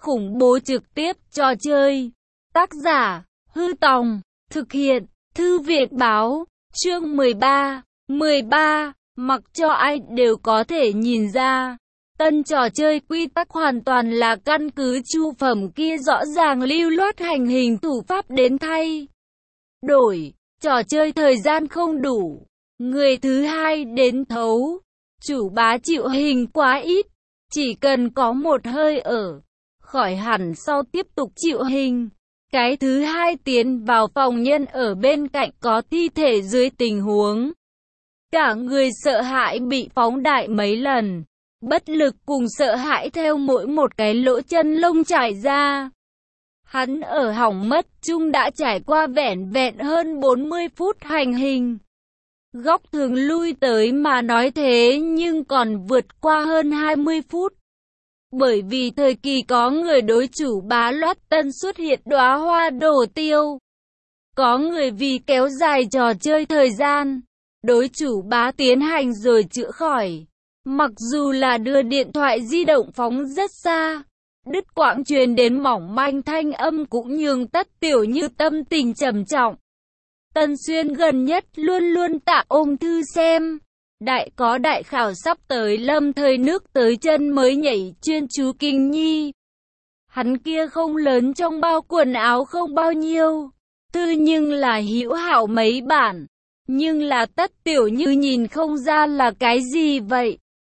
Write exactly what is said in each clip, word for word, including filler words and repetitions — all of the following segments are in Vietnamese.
khủng bố trực tiếp trò chơi. Tác giả, Hư Tòng, thực hiện, Thư viện Báo, chương mười ba. mười ba, mặc cho ai đều có thể nhìn ra. Tân trò chơi quy tắc hoàn toàn là căn cứ chu phẩm kia rõ ràng lưu loát hành hình thủ pháp đến thay đổi. Trò chơi thời gian không đủ, người thứ hai đến thấu. Chủ bá chịu hình quá ít, chỉ cần có một hơi ở, khỏi hẳn sau tiếp tục chịu hình. Cái thứ hai tiến vào phòng nhân ở bên cạnh có thi thể dưới tình huống cả người sợ hãi bị phóng đại mấy lần. Bất lực cùng sợ hãi theo mỗi một cái lỗ chân lông trải ra. Hắn ở hỏng mất chung đã trải qua vẻn vẹn hơn bốn mươi phút hành hình. Góc thường lui tới mà nói thế nhưng còn vượt qua hơn hai mươi phút. Bởi vì thời kỳ có người đối chủ bá loát tân xuất hiện đóa hoa đổ tiêu. Có người vì kéo dài trò chơi thời gian, đối chủ bá tiến hành rồi chữa khỏi. Mặc dù là đưa điện thoại di động phóng rất xa, đứt quãng truyền đến mỏng manh thanh âm cũng nhường Tất Tiểu Như tâm tình trầm trọng. Tân Xuyên gần nhất luôn luôn tạ ôm thư xem. Đại có đại khảo sắp tới lâm thời nước tới chân mới nhảy chuyên chú kinh nhi. Hắn kia không lớn trong bao quần áo không bao nhiêu, thư nhưng là hữu hảo mấy bản. Nhưng là Tất Tiểu Như nhìn không ra là cái gì vậy.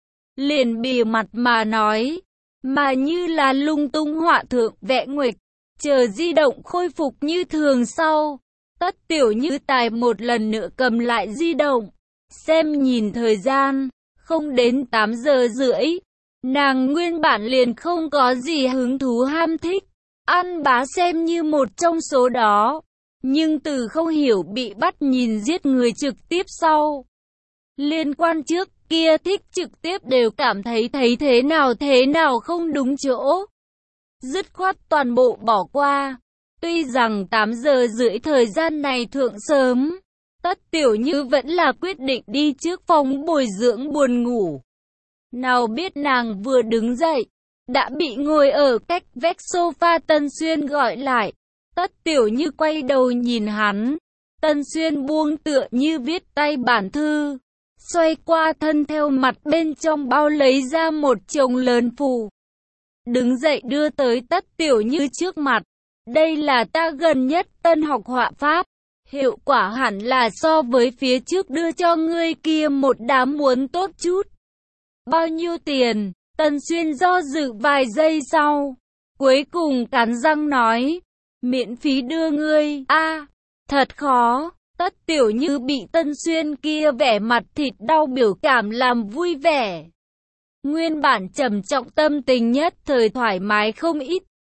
Liền bìa mặt mà nói, mà như là lung tung họa thượng vẽ nguệch. Chờ di động khôi phục như thường sau, Tất Tiểu Như tài một lần nữa cầm lại di động, xem nhìn thời gian, không đến tám giờ rưỡi. Nàng nguyên bản liền không có gì hứng thú ham thích, ăn bá xem như một trong số đó. Nhưng từ không hiểu bị bắt nhìn giết người trực tiếp sau, liên quan trước kia thích trực tiếp đều cảm thấy thấy thế nào thế nào không đúng chỗ. Dứt khoát toàn bộ bỏ qua. Tuy rằng tám giờ rưỡi thời gian này thượng sớm, Tất Tiểu Như vẫn là quyết định đi trước phòng bồi dưỡng buồn ngủ. Nào biết nàng vừa đứng dậy, đã bị ngồi ở cách vách sofa Tân Xuyên gọi lại. Tất Tiểu Như quay đầu nhìn hắn. Tân Xuyên buông tựa như viết tay bản thư, xoay qua thân theo mặt bên trong bao lấy ra một chồng lớn phù. Đứng dậy đưa tới Tất Tiểu Như trước mặt. Đây là ta gần nhất tân học họa pháp. Hiệu quả hẳn là so với phía trước đưa cho ngươi kia một đám muốn tốt chút. Bao nhiêu tiền? Tân Xuyên do dự vài giây sau, cuối cùng cắn răng nói, miễn phí đưa ngươi. A, thật khó. Tất Tiểu Như bị Tân Xuyên kia vẻ mặt thịt đau biểu cảm làm vui vẻ. Nguyên bản trầm trọng tâm tình nhất thời thoải mái không ít.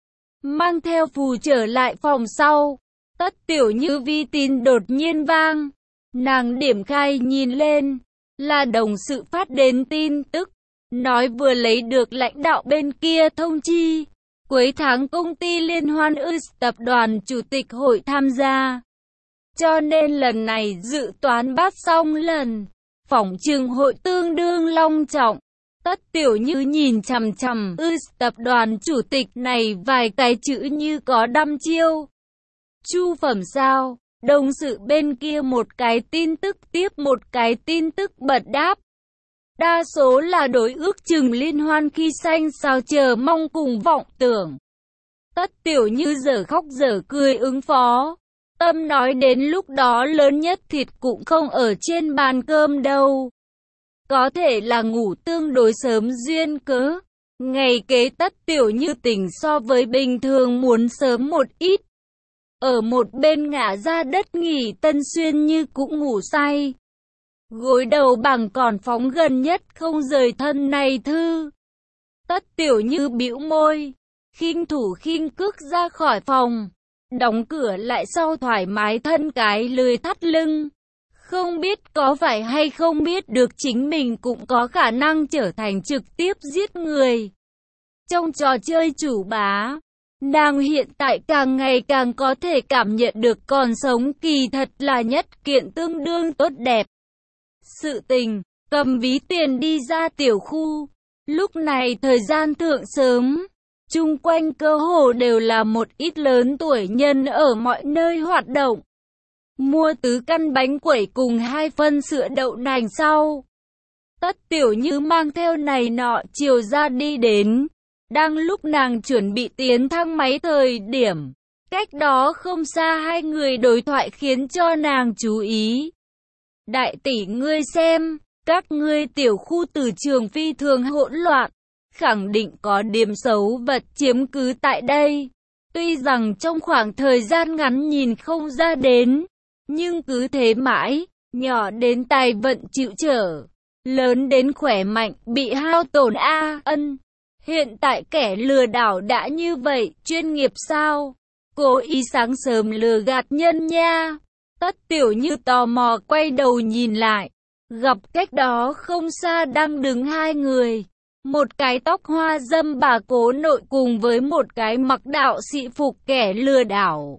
Mang theo phù trở lại phòng sau, Tất Tiểu Như vi tin đột nhiên vang. Nàng điểm khai nhìn lên, là đồng sự phát đến tin tức, nói vừa lấy được lãnh đạo bên kia thông chi. Cuối tháng công ty liên hoan ư tập đoàn chủ tịch hội tham gia. Cho nên lần này dự toán bắt xong lần, phỏng chừng hội tương đương long trọng. Tất Tiểu Như nhìn chằm chằm ư tập đoàn chủ tịch này vài cái chữ như có đăm chiêu. Chu phẩm sao? Đồng sự bên kia một cái tin tức tiếp một cái tin tức bật đáp. Đa số là đối ước chừng liên hoan khi xanh sao chờ mong cùng vọng tưởng. Tất Tiểu Như dở khóc dở cười ứng phó. Tâm nói đến lúc đó lớn nhất thịt cũng không ở trên bàn cơm đâu. Có thể là ngủ tương đối sớm duyên cớ. Ngày kế Tất Tiểu Như tỉnh so với bình thường muốn sớm một ít. Ở một bên ngả ra đất nghỉ Tân Xuyên như cũng ngủ say. Gối đầu bằng còn phóng gần nhất không rời thân này thư. Tất Tiểu Như bĩu môi, khinh thủ khinh cước ra khỏi phòng, đóng cửa lại sau thoải mái thân cái lười thắt lưng. Không biết có phải hay không biết được chính mình cũng có khả năng trở thành trực tiếp giết người. Trong trò chơi chủ bá, nàng hiện tại càng ngày càng có thể cảm nhận được còn sống kỳ thật là nhất kiện tương đương tốt đẹp. Sự tình, cầm ví tiền đi ra tiểu khu. Lúc này thời gian thượng sớm, Chung quanh cơ hồ đều là một ít lớn tuổi nhân ở mọi nơi hoạt động. Mua tứ căn bánh quẩy cùng hai phân sữa đậu nành sau. Tất Tiểu Như mang theo này nọ chiều ra đi đến. Đang lúc nàng chuẩn bị tiến thang máy thời điểm, cách đó không xa hai người đối thoại khiến cho nàng chú ý. Đại tỷ ngươi xem, các ngươi tiểu khu từ trường phi thường hỗn loạn, khẳng định có điểm xấu vật chiếm cứ tại đây. Tuy rằng trong khoảng thời gian ngắn nhìn không ra đến, nhưng cứ thế mãi, nhỏ đến tài vận chịu trở, lớn đến khỏe mạnh bị hao tổn a ân. Hiện tại kẻ lừa đảo đã như vậy, chuyên nghiệp sao? Cố ý sáng sớm lừa gạt nhân nha. Tất Tiểu Như tò mò quay đầu nhìn lại, gặp cách đó không xa đang đứng hai người. Một cái tóc hoa dâm bà cố nội cùng với một cái mặc đạo sĩ phục kẻ lừa đảo.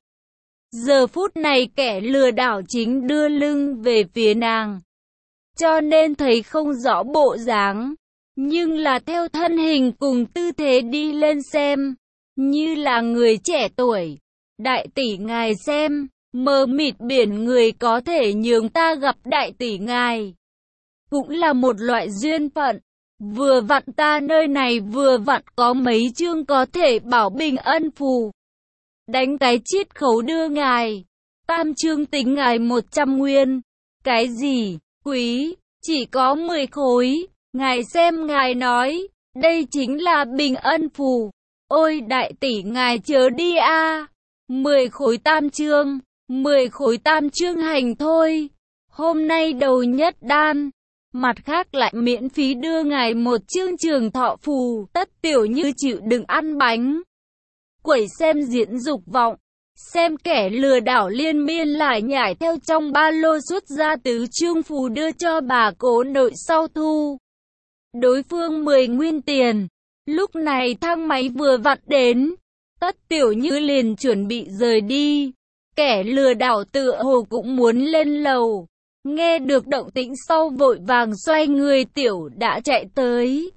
Giờ phút này kẻ lừa đảo chính đưa lưng về phía nàng, cho nên thấy không rõ bộ dáng, nhưng là theo thân hình cùng tư thế đi lên xem, như là người trẻ tuổi. Đại tỷ ngài xem, mờ mịt biển người có thể nhường ta gặp đại tỷ ngài. Cũng là một loại duyên phận. Vừa vặn ta nơi này vừa vặn có mấy chương có thể bảo bình ân phù. Đánh cái chiết khấu đưa ngài. Tam chương tính ngài một trăm nguyên. Cái gì, quý, chỉ có mười khối. Ngài xem ngài nói, đây chính là bình ân phù. Ôi đại tỷ ngài chớ đi a. mười khối tam chương, mười khối tam chương hành thôi. Hôm nay đầu nhất đan. Mặt khác lại miễn phí đưa ngài một chương trường thọ phù. Tất Tiểu Như chịu đựng ăn bánh quẩy xem diễn dục vọng, xem kẻ lừa đảo liên miên lại nhảy theo trong ba lô xuất ra tứ chương phù đưa cho bà cố nội sau thu. Đối phương mười nguyên tiền. Lúc này thang máy vừa vặn đến, Tất Tiểu Như liền chuẩn bị rời đi. Kẻ lừa đảo tựa hồ cũng muốn lên lầu. Nghe được động tĩnh sau vội vàng xoay người tiểu đã chạy tới.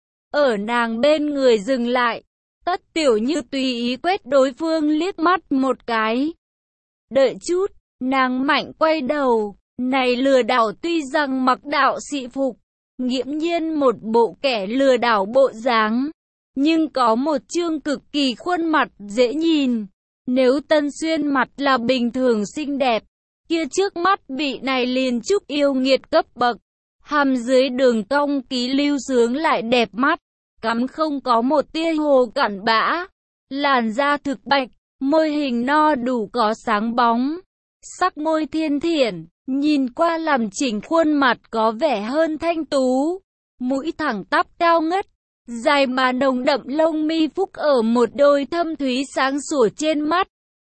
Ở nàng bên người dừng lại. Tất Tiểu Như tùy ý quét đối phương liếc mắt một cái. Đợi chút, nàng mạnh quay đầu. Này lừa đảo tuy rằng mặc đạo sĩ phục, nghiễm nhiên một bộ kẻ lừa đảo bộ dáng, nhưng có một chương cực kỳ khuôn mặt dễ nhìn. Nếu Tân Xuyên mặt là bình thường xinh đẹp, kia trước mắt vị này liền trúc yêu nghiệt cấp bậc, hàm dưới đường cong ký lưu sướng lại đẹp mắt, cắm không có một tia hồ cặn bã, làn da thực bạch, môi hình no đủ có sáng bóng, sắc môi thiên thiển, nhìn qua làm chỉnh khuôn mặt có vẻ hơn thanh tú, mũi thẳng tắp cao ngất, dài mà nồng đậm lông mi phúc ở một đôi thâm thúy sáng sủa trên mắt.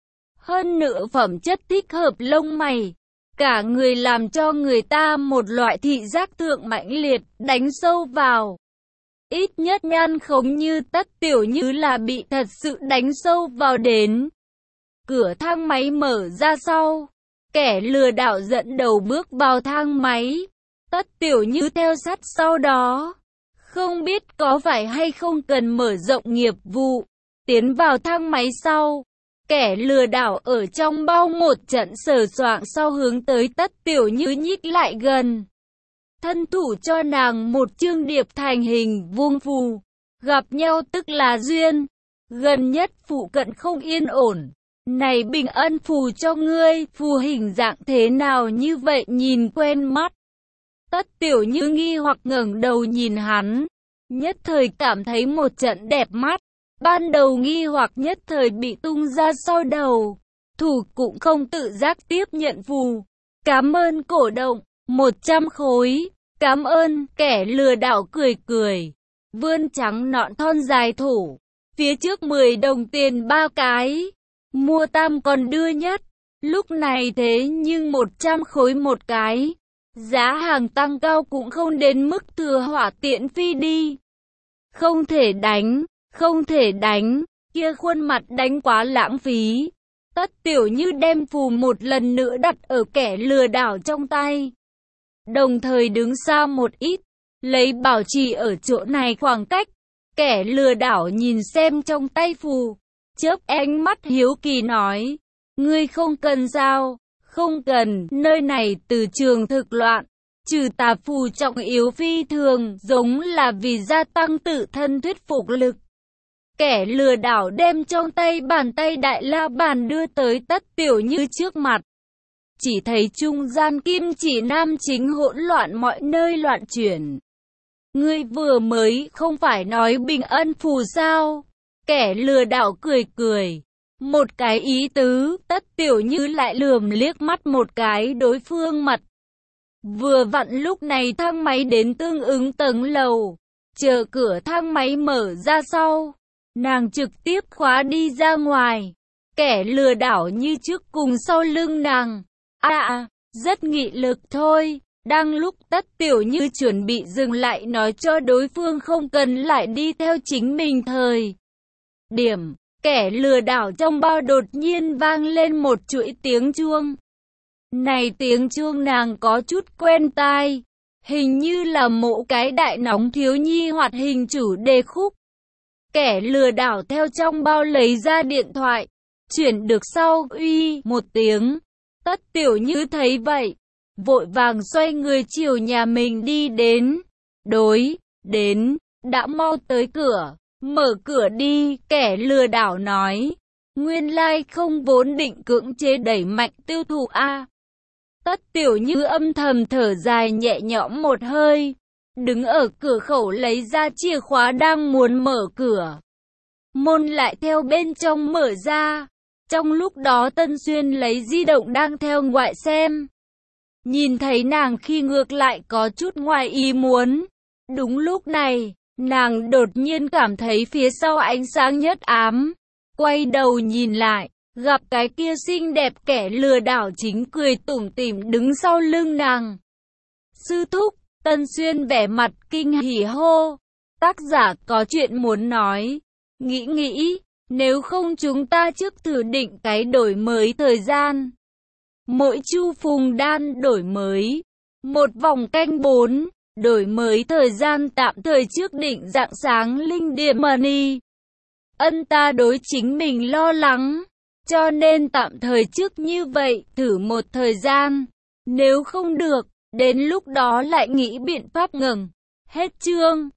Hơn nữa phẩm chất thích hợp lông mày, cả người làm cho người ta một loại thị giác thượng mãnh liệt, đánh sâu vào. Ít nhất nhan khống như Tất Tiểu Như là bị thật sự đánh sâu vào đến. Cửa thang máy mở ra sau, kẻ lừa đảo dẫn đầu bước vào thang máy. Tất Tiểu Như theo sát sau đó. Không biết có phải hay không cần mở rộng nghiệp vụ. Tiến vào thang máy sau, kẻ lừa đảo ở trong bao một trận sờ soạng sau hướng tới Tất Tiểu Như nhích lại gần. Thân thủ cho nàng một chương điệp thành hình vuông phù. Gặp nhau tức là duyên. Gần nhất phụ cận không yên ổn. Này bình ân phù cho ngươi, phù hình dạng thế nào như vậy nhìn quen mắt. Tất Tiểu Như nghi hoặc ngẩng đầu nhìn hắn. Nhất thời cảm thấy một trận đẹp mắt. Ban đầu nghi hoặc nhất thời bị tung ra sau đầu. Thủ cũng không tự giác tiếp nhận phù. Cảm ơn cổ động, một trăm khối. Cảm ơn, kẻ lừa đảo cười cười. Vươn trắng nọn thon dài thủ. Phía trước mười đồng tiền ba cái. Mua tam còn đưa nhất. Lúc này thế nhưng một trăm khối một cái. Giá hàng tăng cao cũng không đến mức thừa hỏa tiện phi đi. Không thể đánh, không thể đánh. Kia khuôn mặt đánh quá lãng phí. Tất Tiểu Như đem phù một lần nữa đặt ở kẻ lừa đảo trong tay. Đồng thời đứng xa một ít, lấy bảo trì ở chỗ này khoảng cách. Kẻ lừa đảo nhìn xem trong tay phù, chớp ánh mắt hiếu kỳ nói, ngươi không cần sao? Không cần, nơi này từ trường thực loạn, trừ tà phù trọng yếu phi thường, giống là vì gia tăng tự thân thuyết phục lực. Kẻ lừa đảo đem trong tay bàn tay đại la bàn đưa tới Tất Tiểu Như trước mặt. Chỉ thấy trung gian kim chỉ nam chính hỗn loạn mọi nơi loạn chuyển. Ngươi vừa mới không phải nói bình ân phù sao? Kẻ lừa đảo cười cười. Một cái ý tứ, Tất Tiểu Như lại lườm liếc mắt một cái đối phương mặt. Vừa vặn lúc này thang máy đến tương ứng tầng lầu. Chờ cửa thang máy mở ra sau, nàng trực tiếp khóa đi ra ngoài. Kẻ lừa đảo như trước cùng sau lưng nàng. À, à rất nghị lực thôi. Đang lúc Tất Tiểu Như chuẩn bị dừng lại nói cho đối phương không cần lại đi theo chính mình thời điểm, kẻ lừa đảo trong bao đột nhiên vang lên một chuỗi tiếng chuông. Này tiếng chuông nàng có chút quen tai, hình như là mộ cái đại nóng thiếu nhi hoạt hình chủ đề khúc. Kẻ lừa đảo theo trong bao lấy ra điện thoại, chuyển được sau uy một tiếng. Tất Tiểu Như thấy vậy, vội vàng xoay người chiều nhà mình đi đến. Đối, đến, đã mau tới cửa, mở cửa đi, kẻ lừa đảo nói. Nguyên lai like không vốn định cưỡng chế đẩy mạnh tiêu thụ a. Tất Tiểu Như âm thầm thở dài nhẹ nhõm một hơi, đứng ở cửa khẩu lấy ra chìa khóa đang muốn mở cửa. Môn lại theo bên trong mở ra. Trong lúc đó Tân Xuyên lấy di động đang theo ngoại xem. Nhìn thấy nàng khi ngược lại có chút ngoài ý muốn. Đúng lúc này, nàng đột nhiên cảm thấy phía sau ánh sáng nhất ám. Quay đầu nhìn lại, gặp cái kia xinh đẹp kẻ lừa đảo chính cười tủm tỉm đứng sau lưng nàng. Sư thúc, Tân Xuyên vẻ mặt kinh hỉ hô. Tác giả có chuyện muốn nói. Nghĩ nghĩ, nếu không chúng ta trước thử định cái đổi mới thời gian. Mỗi chu phùng đan đổi mới. Một vòng canh bốn, đổi mới thời gian tạm thời trước định rạng sáng linh điểm money. Ân ta đối chính mình lo lắng, cho nên tạm thời trước như vậy, thử một thời gian. Nếu không được, đến lúc đó lại nghĩ biện pháp ngừng. Hết chương.